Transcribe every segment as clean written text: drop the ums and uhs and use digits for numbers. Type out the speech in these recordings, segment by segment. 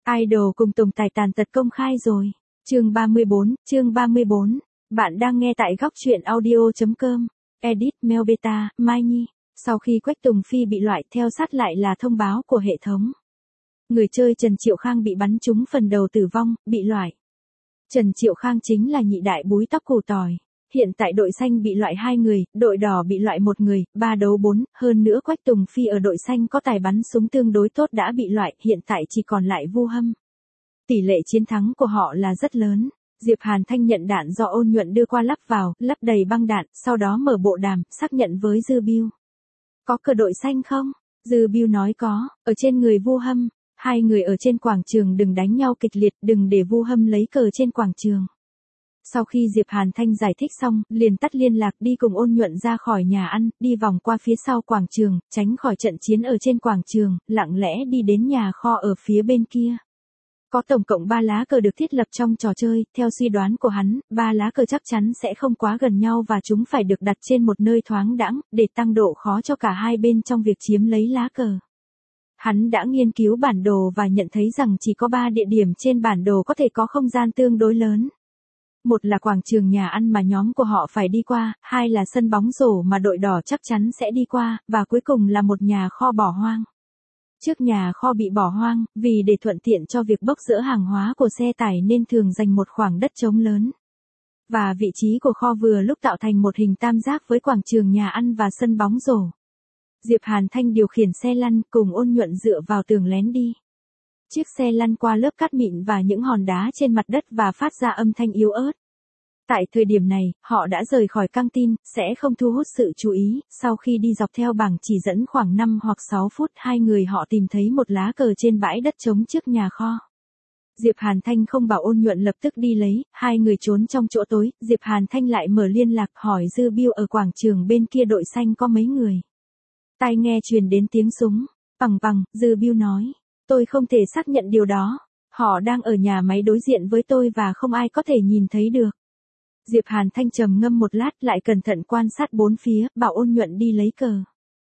Idol cùng Tùng Tài tàn tật công khai rồi. Chương 34. Bạn đang nghe tại góc truyện audio.com. Edit Mail Beta, Mai Nhi. Sau khi Quách Tùng Phi bị loại, theo sát lại là thông báo của hệ thống. Người chơi Trần Triệu Khang bị bắn trúng phần đầu tử vong, bị loại. Trần Triệu Khang chính là nhị đại búi tóc củ tỏi. Hiện tại đội xanh bị loại 2 người, đội đỏ bị loại 1 người, 3 đấu 4, hơn nữa Quách Tùng Phi ở đội xanh có tài bắn súng tương đối tốt đã bị loại, hiện tại chỉ còn lại Vu Hâm. Tỷ lệ chiến thắng của họ là rất lớn. Diệp Hàn Thanh nhận đạn do Ôn Nhuận đưa qua lắp vào, lắp đầy băng đạn, sau đó mở bộ đàm, xác nhận với Dư Bưu. Có cờ đội xanh không? Dư Bưu nói có, ở trên người Vu Hâm. 2 người ở trên quảng trường đừng đánh nhau kịch liệt, đừng để Vu Hâm lấy cờ trên quảng trường. Sau khi Diệp Hàn Thanh giải thích xong, liền tắt liên lạc đi cùng Ôn Nhuận ra khỏi nhà ăn, đi vòng qua phía sau quảng trường, tránh khỏi trận chiến ở trên quảng trường, lặng lẽ đi đến nhà kho ở phía bên kia. Có tổng cộng 3 lá cờ được thiết lập trong trò chơi, theo suy đoán của hắn, 3 lá cờ chắc chắn sẽ không quá gần nhau và chúng phải được đặt trên một nơi thoáng đãng, để tăng độ khó cho cả hai bên trong việc chiếm lấy lá cờ. Hắn đã nghiên cứu bản đồ và nhận thấy rằng chỉ có 3 địa điểm trên bản đồ có thể có không gian tương đối lớn. Một là quảng trường nhà ăn mà nhóm của họ phải đi qua, 2 là sân bóng rổ mà đội đỏ chắc chắn sẽ đi qua, và cuối cùng là một nhà kho bỏ hoang. Trước nhà kho bị bỏ hoang, vì để thuận tiện cho việc bốc dỡ hàng hóa của xe tải nên thường dành một khoảng đất trống lớn. Và vị trí của kho vừa lúc tạo thành một hình tam giác với quảng trường nhà ăn và sân bóng rổ. Diệp Hàn Thanh điều khiển xe lăn cùng Ôn Nhuận dựa vào tường lén đi. Chiếc xe lăn qua lớp cát mịn và những hòn đá trên mặt đất và phát ra âm thanh yếu ớt. Tại thời điểm này, họ đã rời khỏi căng tin, sẽ không thu hút sự chú ý. Sau khi đi dọc theo bảng chỉ dẫn khoảng 5 hoặc 6 phút, 2 người họ tìm thấy một lá cờ trên bãi đất trống trước nhà kho. Diệp Hàn Thanh không bảo Ôn Nhuận lập tức đi lấy, 2 người trốn trong chỗ tối. Diệp Hàn Thanh lại mở liên lạc hỏi Dư Bưu ở quảng trường bên kia đội xanh có mấy người. Tai nghe truyền đến tiếng súng. Bằng, Dư Bưu nói. Tôi không thể xác nhận điều đó. Họ đang ở nhà máy đối diện với tôi và không ai có thể nhìn thấy được. Diệp Hàn Thanh trầm ngâm một lát lại cẩn thận quan sát bốn phía, bảo Ôn Nhuận đi lấy cờ.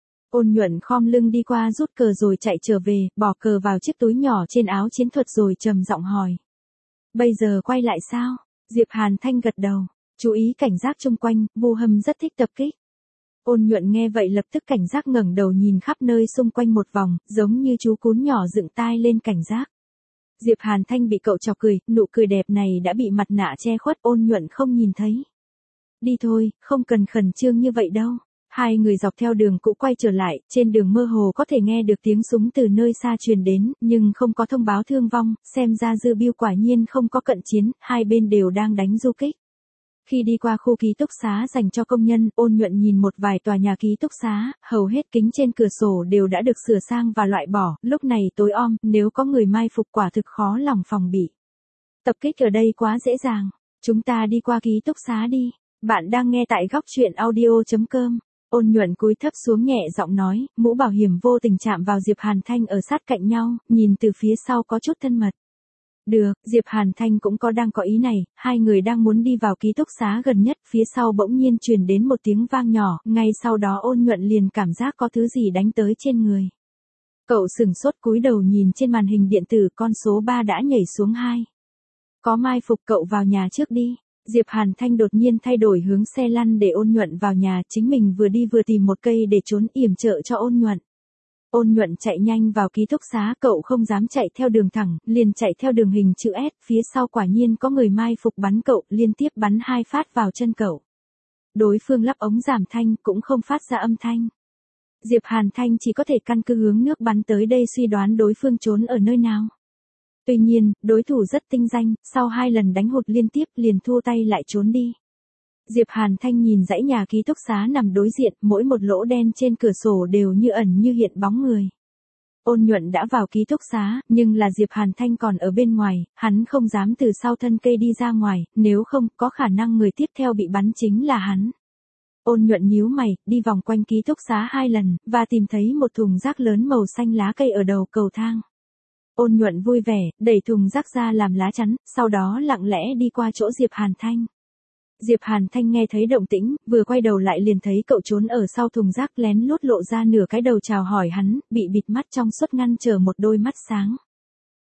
Ôn Nhuận khom lưng đi qua rút cờ rồi chạy trở về, bỏ cờ vào chiếc túi nhỏ trên áo chiến thuật rồi trầm giọng hỏi. Bây giờ quay lại sao? Diệp Hàn Thanh gật đầu. Chú ý cảnh giác xung quanh, Vu Hâm rất thích tập kích. Ôn Nhuận nghe vậy lập tức cảnh giác ngẩng đầu nhìn khắp nơi xung quanh một vòng, giống như chú cún nhỏ dựng tai lên cảnh giác. Diệp Hàn Thanh bị cậu chọc cười, nụ cười đẹp này đã bị mặt nạ che khuất, Ôn Nhuận không nhìn thấy. Đi thôi, không cần khẩn trương như vậy đâu. 2 người dọc theo đường cũ quay trở lại, trên đường mơ hồ có thể nghe được tiếng súng từ nơi xa truyền đến, nhưng không có thông báo thương vong, xem ra Dư Bưu quả nhiên không có cận chiến, hai bên đều đang đánh du kích. Khi đi qua khu ký túc xá dành cho công nhân, Ôn Nhuận nhìn một vài tòa nhà ký túc xá, hầu hết kính trên cửa sổ đều đã được sửa sang và loại bỏ, lúc này tối om, nếu có người mai phục quả thực khó lòng phòng bị. Tập kích ở đây quá dễ dàng, chúng ta đi qua ký túc xá đi, bạn đang nghe tại góc truyện audio.com. Ôn Nhuận cúi thấp xuống nhẹ giọng nói, mũ bảo hiểm vô tình chạm vào Diệp Hàn Thanh ở sát cạnh nhau, nhìn từ phía sau có chút thân mật. Được, Diệp Hàn Thanh cũng đang có ý này, 2 người đang muốn đi vào ký túc xá gần nhất, phía sau bỗng nhiên truyền đến một tiếng vang nhỏ, ngay sau đó Ôn Nhuận liền cảm giác có thứ gì đánh tới trên người. Cậu sửng sốt cúi đầu nhìn trên màn hình điện tử, con số 3 đã nhảy xuống 2. Có mai phục, cậu vào nhà trước đi. Diệp Hàn Thanh đột nhiên thay đổi hướng xe lăn để Ôn Nhuận vào nhà, chính mình vừa đi vừa tìm một cây để trốn yểm trợ cho Ôn Nhuận. Ôn Nhuận chạy nhanh vào ký túc xá, cậu không dám chạy theo đường thẳng, liền chạy theo đường hình chữ S, phía sau quả nhiên có người mai phục bắn cậu, liên tiếp bắn 2 phát vào chân cậu. Đối phương lắp ống giảm thanh, cũng không phát ra âm thanh. Diệp Hàn Thanh chỉ có thể căn cứ hướng nước bắn tới đây suy đoán đối phương trốn ở nơi nào. Tuy nhiên, đối thủ rất tinh danh, sau 2 lần đánh hụt liên tiếp liền thua tay lại trốn đi. Diệp Hàn Thanh nhìn dãy nhà ký túc xá nằm đối diện, mỗi một lỗ đen trên cửa sổ đều như ẩn như hiện bóng người. Ôn Nhuận đã vào ký túc xá, nhưng là Diệp Hàn Thanh còn ở bên ngoài, hắn không dám từ sau thân cây đi ra ngoài, nếu không, có khả năng người tiếp theo bị bắn chính là hắn. Ôn Nhuận nhíu mày, đi vòng quanh ký túc xá 2 lần, và tìm thấy một thùng rác lớn màu xanh lá cây ở đầu cầu thang. Ôn Nhuận vui vẻ, đẩy thùng rác ra làm lá chắn, sau đó lặng lẽ đi qua chỗ Diệp Hàn Thanh. Diệp Hàn Thanh nghe thấy động tĩnh, vừa quay đầu lại liền thấy cậu trốn ở sau thùng rác, lén lút lộ ra nửa cái đầu chào hỏi hắn, bị bịt mắt trong suốt ngăn trở một đôi mắt sáng.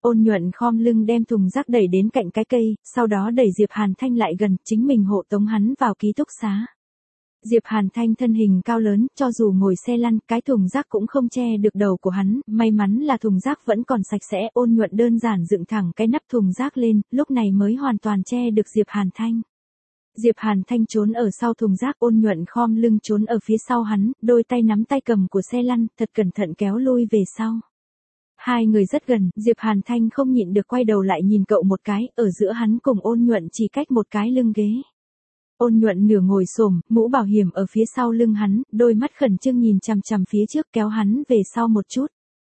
Ôn Nhuận khom lưng đem thùng rác đẩy đến cạnh cái cây, sau đó đẩy Diệp Hàn Thanh lại gần, chính mình hộ tống hắn vào ký túc xá. Diệp Hàn Thanh thân hình cao lớn, cho dù ngồi xe lăn, cái thùng rác cũng không che được đầu của hắn, may mắn là thùng rác vẫn còn sạch sẽ. Ôn Nhuận đơn giản dựng thẳng cái nắp thùng rác lên, lúc này mới hoàn toàn che được Diệp Hàn Thanh. Diệp Hàn Thanh trốn ở sau thùng rác, Ôn Nhuận khom lưng trốn ở phía sau hắn, đôi tay nắm tay cầm của xe lăn, thật cẩn thận kéo lui về sau. Hai người rất gần, Diệp Hàn Thanh không nhịn được quay đầu lại nhìn cậu một cái, ở giữa hắn cùng Ôn Nhuận chỉ cách một cái lưng ghế. Ôn Nhuận nửa ngồi xổm, mũ bảo hiểm ở phía sau lưng hắn, đôi mắt khẩn trương nhìn chằm chằm phía trước, kéo hắn về sau một chút.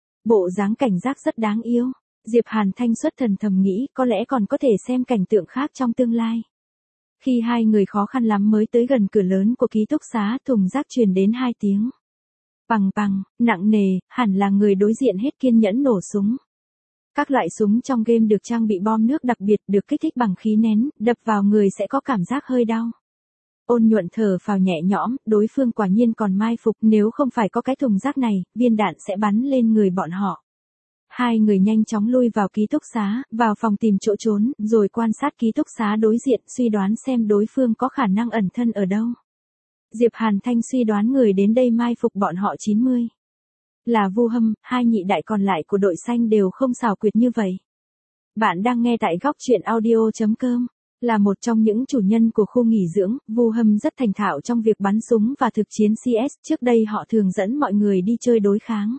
Bộ dáng cảnh giác rất đáng yêu. Diệp Hàn Thanh xuất thần thầm nghĩ, có lẽ còn có thể xem cảnh tượng khác trong tương lai. Khi hai người khó khăn lắm mới tới gần cửa lớn của ký túc xá, thùng rác truyền đến 2 tiếng. Bằng bằng, nặng nề, hẳn là người đối diện hết kiên nhẫn nổ súng. Các loại súng trong game được trang bị bom nước đặc biệt, được kích thích bằng khí nén, đập vào người sẽ có cảm giác hơi đau. Ôn Nhuận thở phào nhẹ nhõm, đối phương quả nhiên còn mai phục, nếu không phải có cái thùng rác này, viên đạn sẽ bắn lên người bọn họ. Hai người nhanh chóng lui vào ký túc xá, vào phòng tìm chỗ trốn, rồi quan sát ký túc xá đối diện, suy đoán xem đối phương có khả năng ẩn thân ở đâu. Diệp Hàn Thanh suy đoán người đến đây mai phục bọn họ 90. Là Vu Hâm, hai nhị đại còn lại của đội xanh đều không xảo quyệt như vậy. Bạn đang nghe tại góc truyện audio.com. Là một trong những chủ nhân của khu nghỉ dưỡng, Vu Hâm rất thành thạo trong việc bắn súng và thực chiến CS, trước đây họ thường dẫn mọi người đi chơi đối kháng.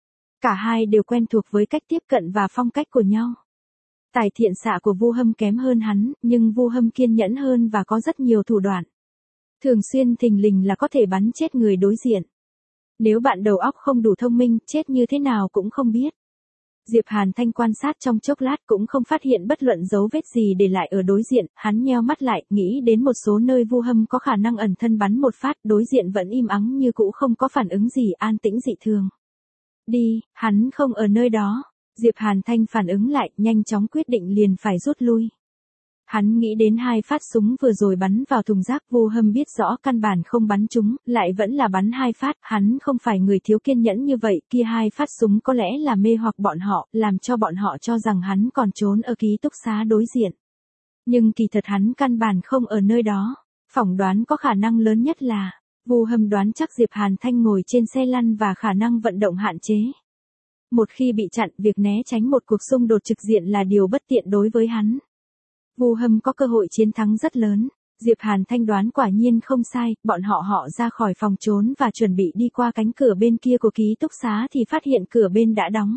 Cả hai đều quen thuộc với cách tiếp cận và phong cách của nhau. Tài thiện xạ của Vu Hâm kém hơn hắn, nhưng Vu Hâm kiên nhẫn hơn và có rất nhiều thủ đoạn. Thường xuyên thình lình là có thể bắn chết người đối diện. Nếu bạn đầu óc không đủ thông minh, chết như thế nào cũng không biết. Diệp Hàn Thanh quan sát trong chốc lát cũng không phát hiện bất luận dấu vết gì để lại ở đối diện, hắn nheo mắt lại, nghĩ đến một số nơi Vu Hâm có khả năng ẩn thân bắn một phát, đối diện vẫn im ắng như cũ không có phản ứng gì, an tĩnh dị thường. Đi, hắn không ở nơi đó. Diệp Hàn Thanh phản ứng lại, nhanh chóng quyết định liền phải rút lui. Hắn nghĩ đến 2 phát súng vừa rồi bắn vào thùng rác, Vu Hâm biết rõ căn bản không bắn chúng, lại vẫn là bắn 2 phát, hắn không phải người thiếu kiên nhẫn như vậy, kia 2 phát súng có lẽ là mê hoặc bọn họ, làm cho bọn họ cho rằng hắn còn trốn ở ký túc xá đối diện. Nhưng kỳ thật hắn căn bản không ở nơi đó, phỏng đoán có khả năng lớn nhất là, Vu Hâm đoán chắc Diệp Hàn Thanh ngồi trên xe lăn và khả năng vận động hạn chế. Một khi bị chặn, việc né tránh một cuộc xung đột trực diện là điều bất tiện đối với hắn. Vu Hâm có cơ hội chiến thắng rất lớn. Diệp Hàn Thanh đoán quả nhiên không sai, bọn họ ra khỏi phòng trốn và chuẩn bị đi qua cánh cửa bên kia của ký túc xá thì phát hiện cửa bên đã đóng.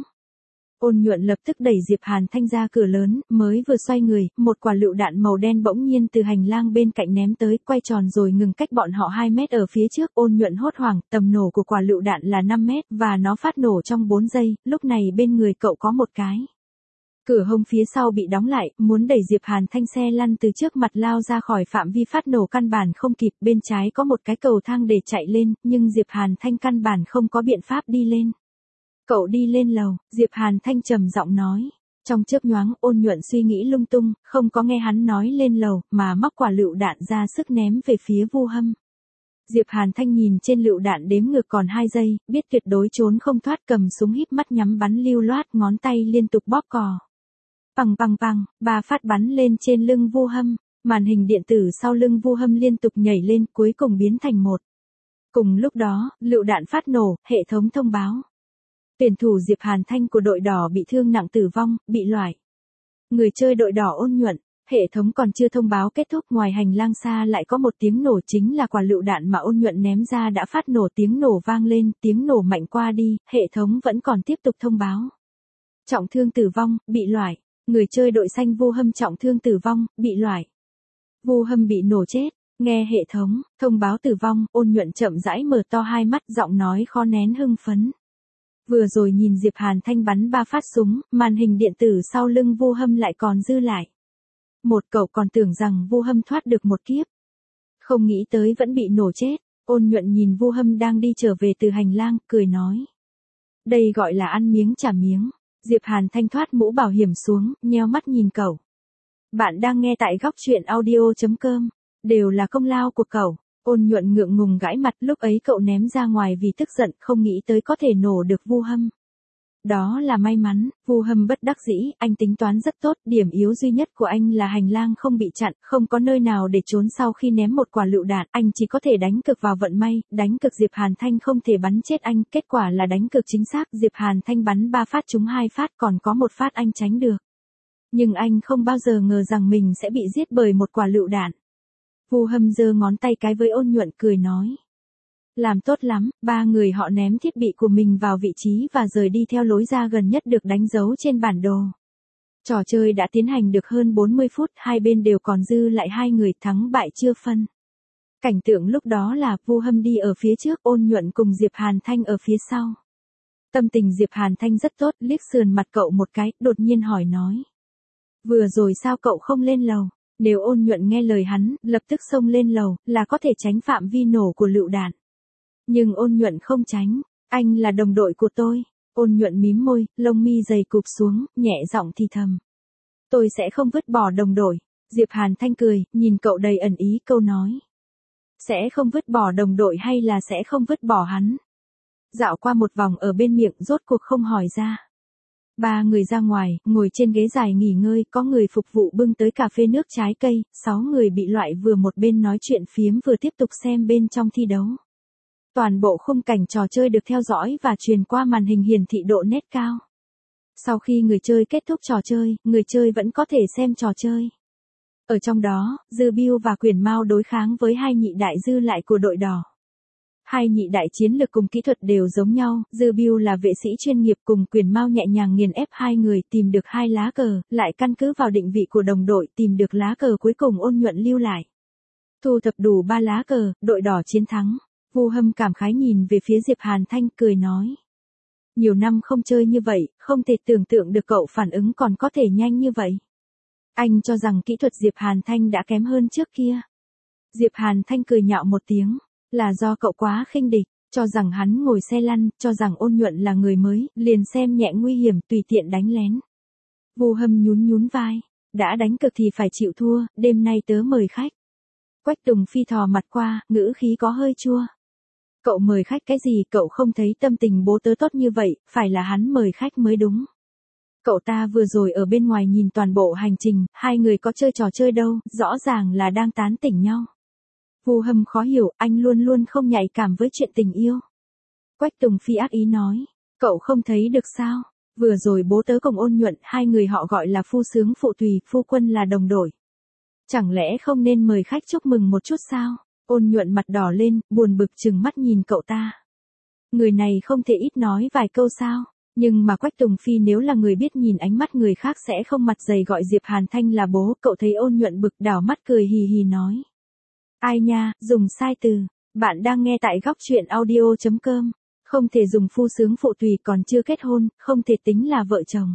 Ôn Nhuận lập tức đẩy Diệp Hàn Thanh ra cửa lớn, mới vừa xoay người, một quả lựu đạn màu đen bỗng nhiên từ hành lang bên cạnh ném tới, quay tròn rồi ngừng cách bọn họ 2 mét ở phía trước. Ôn Nhuận hốt hoảng, tầm nổ của quả lựu đạn là 5 mét, và nó phát nổ trong 4 giây, lúc này bên người cậu có một cái. Cửa hông phía sau bị đóng lại, muốn đẩy Diệp Hàn Thanh xe lăn từ trước mặt lao ra khỏi phạm vi phát nổ căn bản không kịp, bên trái có một cái cầu thang để chạy lên, nhưng Diệp Hàn Thanh căn bản không có biện pháp đi lên. Cậu đi lên lầu, Diệp Hàn Thanh trầm giọng nói. Trong chớp nhoáng, Ôn Nhuận suy nghĩ lung tung, không có nghe hắn nói lên lầu, mà móc quả lựu đạn ra sức ném về phía Vu Hâm. Diệp Hàn Thanh nhìn trên lựu đạn đếm ngược còn 2 giây, biết tuyệt đối trốn không thoát, cầm súng híp mắt nhắm bắn lưu loát, ngón tay liên tục bóp cò. Bằng, 3 phát bắn lên trên lưng Vu Hâm, màn hình điện tử sau lưng Vu Hâm liên tục nhảy lên, cuối cùng biến thành 1. Cùng lúc đó, lựu đạn phát nổ, hệ thống thông báo. Tuyển thủ Diệp Hàn Thanh của đội đỏ bị thương nặng tử vong, bị loại. Người chơi đội đỏ Ôn Nhuận, hệ thống còn chưa thông báo kết thúc, ngoài hành lang xa lại có một tiếng nổ, chính là quả lựu đạn mà Ôn Nhuận ném ra đã phát nổ, tiếng nổ vang lên, tiếng nổ mạnh qua đi, hệ thống vẫn còn tiếp tục thông báo. Trọng thương tử vong, bị loại. Người chơi đội xanh Vu Hâm trọng thương tử vong, bị loại. Vu Hâm bị nổ chết, nghe hệ thống, thông báo tử vong, Ôn Nhuận chậm rãi mở to 2 mắt, giọng nói khó nén hưng phấn. Vừa rồi nhìn Diệp Hàn Thanh bắn 3 phát súng, màn hình điện tử sau lưng Vu Hâm lại còn dư lại. Cậu còn tưởng rằng Vu Hâm thoát được một kiếp. Không nghĩ tới vẫn bị nổ chết. Ôn Nhuận nhìn Vu Hâm đang đi trở về từ hành lang, cười nói. Đây gọi là ăn miếng trả miếng. Diệp Hàn Thanh thoát mũ bảo hiểm xuống, nheo mắt nhìn cậu. Bạn đang nghe tại góc truyện audio.com. Đều là công lao của cậu. Ôn Nhuận ngượng ngùng gãi mặt, lúc ấy cậu ném ra ngoài vì tức giận, không nghĩ tới có thể nổ được Vu Hâm. Đó là may mắn, Vu Hâm bất đắc dĩ, anh tính toán rất tốt, điểm yếu duy nhất của anh là hành lang không bị chặn, không có nơi nào để trốn sau khi ném một quả lựu đạn, anh chỉ có thể đánh cược vào vận may, đánh cược Diệp Hàn Thanh không thể bắn chết anh, kết quả là đánh cược chính xác, Diệp Hàn Thanh bắn 3 phát trúng 2 phát, còn có một phát anh tránh được. Nhưng anh không bao giờ ngờ rằng mình sẽ bị giết bởi một quả lựu đạn. Vu Hâm giơ ngón tay cái với Ôn Nhuận cười nói. Làm tốt lắm, 3 người họ ném thiết bị của mình vào vị trí và rời đi theo lối ra gần nhất được đánh dấu trên bản đồ. Trò chơi đã tiến hành được hơn 40 phút, hai bên đều còn dư lại 2 người, thắng bại chưa phân. Cảnh tượng lúc đó là Vu Hâm đi ở phía trước, Ôn Nhuận cùng Diệp Hàn Thanh ở phía sau. Tâm tình Diệp Hàn Thanh rất tốt, liếc sườn mặt cậu một cái, đột nhiên hỏi nói. Vừa rồi sao cậu không lên lầu? Nếu Ôn Nhuận nghe lời hắn, lập tức xông lên lầu, là có thể tránh phạm vi nổ của lựu đạn. Nhưng Ôn Nhuận không tránh, anh là đồng đội của tôi. Ôn Nhuận mím môi, lông mi dày cụp xuống, nhẹ giọng thì thầm. Tôi sẽ không vứt bỏ đồng đội. Diệp Hàn Thanh cười, nhìn cậu đầy ẩn ý câu nói. Sẽ không vứt bỏ đồng đội hay là sẽ không vứt bỏ hắn? Dạo qua một vòng ở bên miệng rốt cuộc không hỏi ra. 3 người ra ngoài, ngồi trên ghế dài nghỉ ngơi, có người phục vụ bưng tới cà phê nước trái cây, 6 người bị loại vừa một bên nói chuyện phiếm vừa tiếp tục xem bên trong thi đấu. Toàn bộ khung cảnh trò chơi được theo dõi và truyền qua màn hình hiển thị độ nét cao. Sau khi người chơi kết thúc trò chơi, người chơi vẫn có thể xem trò chơi. Ở trong đó, Dư Bưu và Quyền Mao đối kháng với 2 nhị đại dư lại của đội đỏ. 2 nhị đại chiến lực cùng kỹ thuật đều giống nhau, Dư Bưu là vệ sĩ chuyên nghiệp cùng Quyền Mao nhẹ nhàng nghiền ép 2 người, tìm được 2 lá cờ, lại căn cứ vào định vị của đồng đội tìm được lá cờ cuối cùng Ôn Nhuận lưu lại. Thu thập đủ 3 lá cờ, đội đỏ chiến thắng. Vu Hâm cảm khái nhìn về phía Diệp Hàn Thanh cười nói. Nhiều năm không chơi như vậy, không thể tưởng tượng được cậu phản ứng còn có thể nhanh như vậy. Anh cho rằng kỹ thuật Diệp Hàn Thanh đã kém hơn trước kia. Diệp Hàn Thanh cười nhạo một tiếng, là do cậu quá khinh địch, cho rằng hắn ngồi xe lăn, cho rằng Ôn Nhuận là người mới, liền xem nhẹ nguy hiểm tùy tiện đánh lén. Vu Hâm nhún nhún vai, đã đánh cực thì phải chịu thua, đêm nay tớ mời khách. Quách Tùng Phi thò mặt qua, ngữ khí có hơi chua. Cậu mời khách cái gì, cậu không thấy tâm tình bố tớ tốt như vậy, phải là hắn mời khách mới đúng. Cậu ta vừa rồi ở bên ngoài nhìn toàn bộ hành trình, 2 người có chơi trò chơi đâu, rõ ràng là đang tán tỉnh nhau. Vu Hâm khó hiểu, anh luôn luôn không nhạy cảm với chuyện tình yêu. Quách Tùng Phi ác ý nói, cậu không thấy được sao, vừa rồi bố tớ cùng Ôn Nhuận, 2 người họ gọi là phu sướng phụ tùy, phu quân là đồng đội. Chẳng lẽ không nên mời khách chúc mừng một chút sao? Ôn Nhuận mặt đỏ lên, buồn bực trừng mắt nhìn cậu ta. Người này không thể ít nói vài câu sao? Nhưng mà Quách Tùng Phi nếu là người biết nhìn ánh mắt người khác sẽ không mặt dày gọi Diệp Hàn Thanh là bố, cậu thấy Ôn Nhuận bực đảo mắt cười hì hì nói. Ai nha, dùng sai từ, bạn đang nghe tại góc truyện audio.com, không thể dùng phu sướng phụ tùy còn chưa kết hôn, không thể tính là vợ chồng.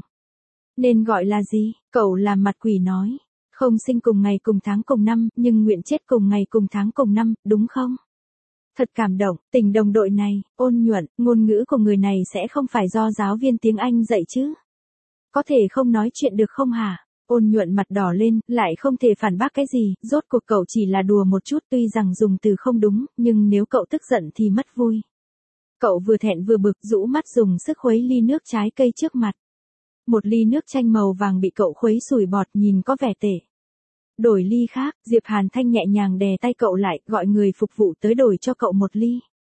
Nên gọi là gì? Cậu làm mặt quỷ nói. Không sinh cùng ngày cùng tháng cùng năm, nhưng nguyện chết cùng ngày cùng tháng cùng năm, đúng không? Thật cảm động, tình đồng đội này, Ôn Nhuận, ngôn ngữ của người này sẽ không phải do giáo viên tiếng Anh dạy chứ? Có thể không nói chuyện được không hả? Ôn Nhuận mặt đỏ lên, lại không thể phản bác cái gì, rốt cuộc cậu chỉ là đùa một chút tuy rằng dùng từ không đúng, nhưng nếu cậu tức giận thì mất vui. Cậu vừa thẹn vừa bực rũ mắt dùng sức khuấy ly nước trái cây trước mặt. Một ly nước chanh màu vàng bị cậu khuấy sủi bọt nhìn có vẻ tệ. Đổi ly khác, Diệp Hàn Thanh nhẹ nhàng đè tay cậu lại, gọi người phục vụ tới đổi cho cậu một ly.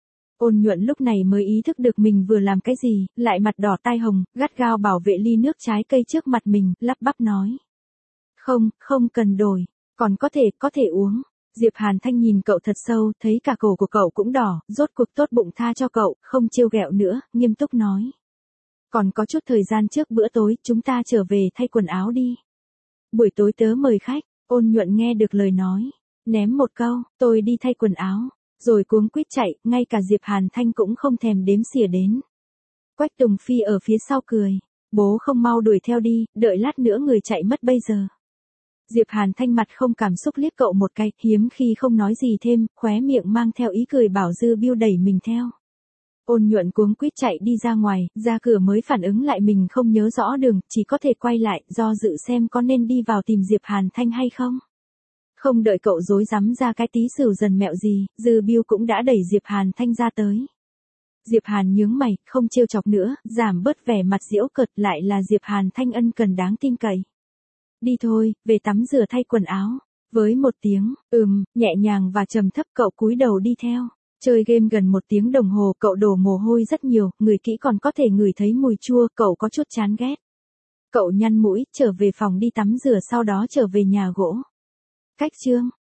Ôn Nhuận lúc này mới ý thức được mình vừa làm cái gì, lại mặt đỏ tai hồng, gắt gao bảo vệ ly nước trái cây trước mặt mình, lắp bắp nói. Không, không cần đổi, còn có thể uống. Diệp Hàn Thanh nhìn cậu thật sâu, thấy cả cổ của cậu cũng đỏ, rốt cuộc tốt bụng tha cho cậu, không trêu ghẹo nữa, nghiêm túc nói. Còn có chút thời gian trước bữa tối, chúng ta trở về thay quần áo đi. Buổi tối tớ mời khách. Ôn Nhuận nghe được lời nói, ném một câu, tôi đi thay quần áo, rồi cuống quýt chạy, ngay cả Diệp Hàn Thanh cũng không thèm đếm xỉa đến. Quách Tùng Phi ở phía sau cười, bố không mau đuổi theo đi, đợi lát nữa người chạy mất bây giờ. Diệp Hàn Thanh mặt không cảm xúc liếc cậu một cái, hiếm khi không nói gì thêm, khóe miệng mang theo ý cười bảo Dư Bưu đẩy mình theo. Ôn Nhuận cuống quýt chạy đi ra ngoài, ra cửa mới phản ứng lại mình không nhớ rõ đường, chỉ có thể quay lại, do dự xem có nên đi vào tìm Diệp Hàn Thanh hay không. Không đợi cậu rối rắm ra cái tí sửu dần mẹo gì, Dư Bưu cũng đã đẩy Diệp Hàn Thanh ra tới. Diệp Hàn nhướng mày, không trêu chọc nữa, giảm bớt vẻ mặt giễu cợt, lại là Diệp Hàn thanh ân cần đáng tin cậy. Đi thôi, về tắm rửa thay quần áo. Với một tiếng, nhẹ nhàng và trầm thấp cậu cúi đầu đi theo. Chơi game gần 1 tiếng đồng hồ cậu đổ mồ hôi rất nhiều, người kỹ còn có thể ngửi thấy mùi chua, cậu có chút chán ghét. Cậu nhăn mũi, trở về phòng đi tắm rửa sau đó trở về nhà gỗ. Cách chương